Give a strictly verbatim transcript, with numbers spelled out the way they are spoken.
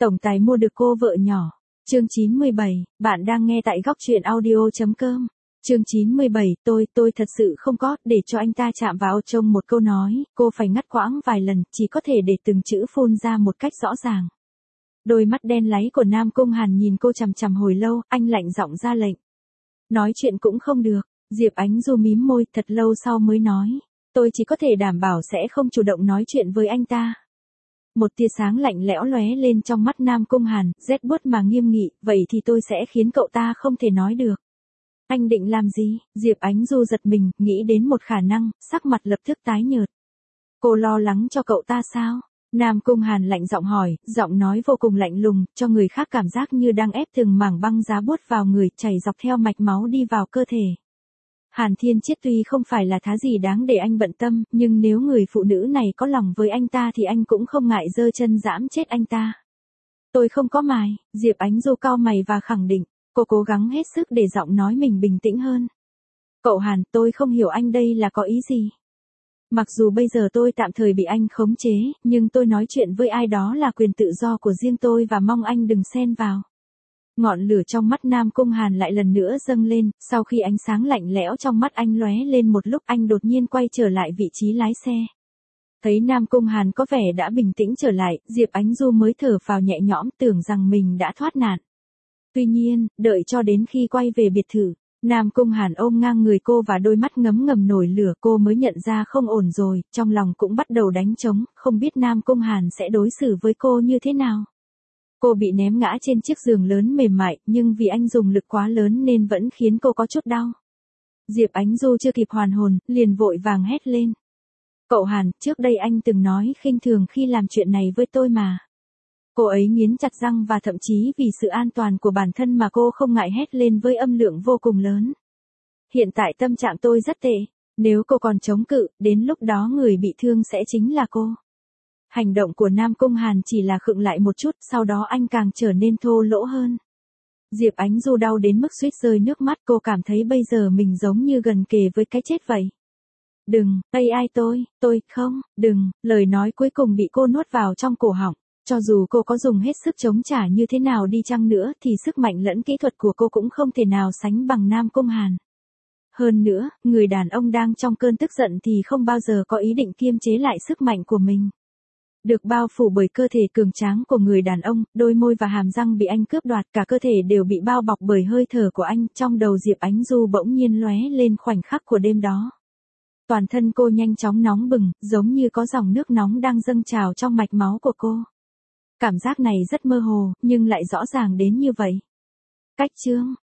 Tổng tài mua được cô vợ nhỏ. Chương chín mươi bảy, bạn đang nghe tại góc truyện audio.com. Chương chín mươi bảy, tôi, tôi thật sự không có, để cho anh ta chạm vào trong một câu nói, cô phải ngắt quãng vài lần, chỉ có thể để từng chữ phun ra một cách rõ ràng. Đôi mắt đen láy của Nam Cung Hàn nhìn cô chằm chằm hồi lâu, anh lạnh giọng ra lệnh. Nói chuyện cũng không được, Diệp Ánh Du mím môi, thật lâu sau mới nói. Tôi chỉ có thể đảm bảo sẽ không chủ động nói chuyện với anh ta. Một tia sáng lạnh lẽo lóe lên trong mắt Nam Cung Hàn, rét buốt mà nghiêm nghị, vậy thì tôi sẽ khiến cậu ta không thể nói được. Anh định làm gì? Diệp Ánh Du giật mình, nghĩ đến một khả năng, sắc mặt lập tức tái nhợt. Cô lo lắng cho cậu ta sao? Nam Cung Hàn lạnh giọng hỏi, giọng nói vô cùng lạnh lùng, cho người khác cảm giác như đang ép từng mảng băng giá buốt vào người, chảy dọc theo mạch máu đi vào cơ thể. Hàn Thiên Chiết tuy không phải là thá gì đáng để anh bận tâm, nhưng nếu người phụ nữ này có lòng với anh ta thì anh cũng không ngại giơ chân giẫm chết anh ta. Tôi không có mài, Diệp Ánh Du cau mày và khẳng định, cô cố gắng hết sức để giọng nói mình bình tĩnh hơn. Cậu Hàn, tôi không hiểu anh đây là có ý gì. Mặc dù bây giờ tôi tạm thời bị anh khống chế, nhưng tôi nói chuyện với ai đó là quyền tự do của riêng tôi và mong anh đừng xen vào. Ngọn lửa trong mắt Nam Cung Hàn lại lần nữa dâng lên, sau khi ánh sáng lạnh lẽo trong mắt anh lóe lên một lúc anh đột nhiên quay trở lại vị trí lái xe. Thấy Nam Cung Hàn có vẻ đã bình tĩnh trở lại, Diệp Ánh Du mới thở phào nhẹ nhõm tưởng rằng mình đã thoát nạn. Tuy nhiên, đợi cho đến khi quay về biệt thự, Nam Cung Hàn ôm ngang người cô và đôi mắt ngấm ngầm nổi lửa cô mới nhận ra không ổn rồi, trong lòng cũng bắt đầu đánh trống, không biết Nam Cung Hàn sẽ đối xử với cô như thế nào. Cô bị ném ngã trên chiếc giường lớn mềm mại, nhưng vì anh dùng lực quá lớn nên vẫn khiến cô có chút đau. Diệp Ánh Du chưa kịp hoàn hồn, liền vội vàng hét lên. Cậu Hàn, trước đây anh từng nói khinh thường khi làm chuyện này với tôi mà. Cô ấy nghiến chặt răng và thậm chí vì sự an toàn của bản thân mà cô không ngại hét lên với âm lượng vô cùng lớn. Hiện tại tâm trạng tôi rất tệ, nếu cô còn chống cự, đến lúc đó người bị thương sẽ chính là cô. Hành động của Nam Cung Hàn chỉ là khựng lại một chút, sau đó anh càng trở nên thô lỗ hơn. Diệp Ánh Du đau đến mức suýt rơi nước mắt, cô cảm thấy bây giờ mình giống như gần kề với cái chết vậy. Đừng, ây ai tôi, tôi, không, đừng, lời nói cuối cùng bị cô nuốt vào trong cổ họng. Cho dù cô có dùng hết sức chống trả như thế nào đi chăng nữa thì sức mạnh lẫn kỹ thuật của cô cũng không thể nào sánh bằng Nam Cung Hàn. Hơn nữa, người đàn ông đang trong cơn tức giận thì không bao giờ có ý định kiềm chế lại sức mạnh của mình. Được bao phủ bởi cơ thể cường tráng của người đàn ông, đôi môi và hàm răng bị anh cướp đoạt, cả cơ thể đều bị bao bọc bởi hơi thở của anh, trong đầu Diệp Ánh Du bỗng nhiên lóe lên khoảnh khắc của đêm đó. Toàn thân cô nhanh chóng nóng bừng, giống như có dòng nước nóng đang dâng trào trong mạch máu của cô. Cảm giác này rất mơ hồ, nhưng lại rõ ràng đến như vậy. Cách chương,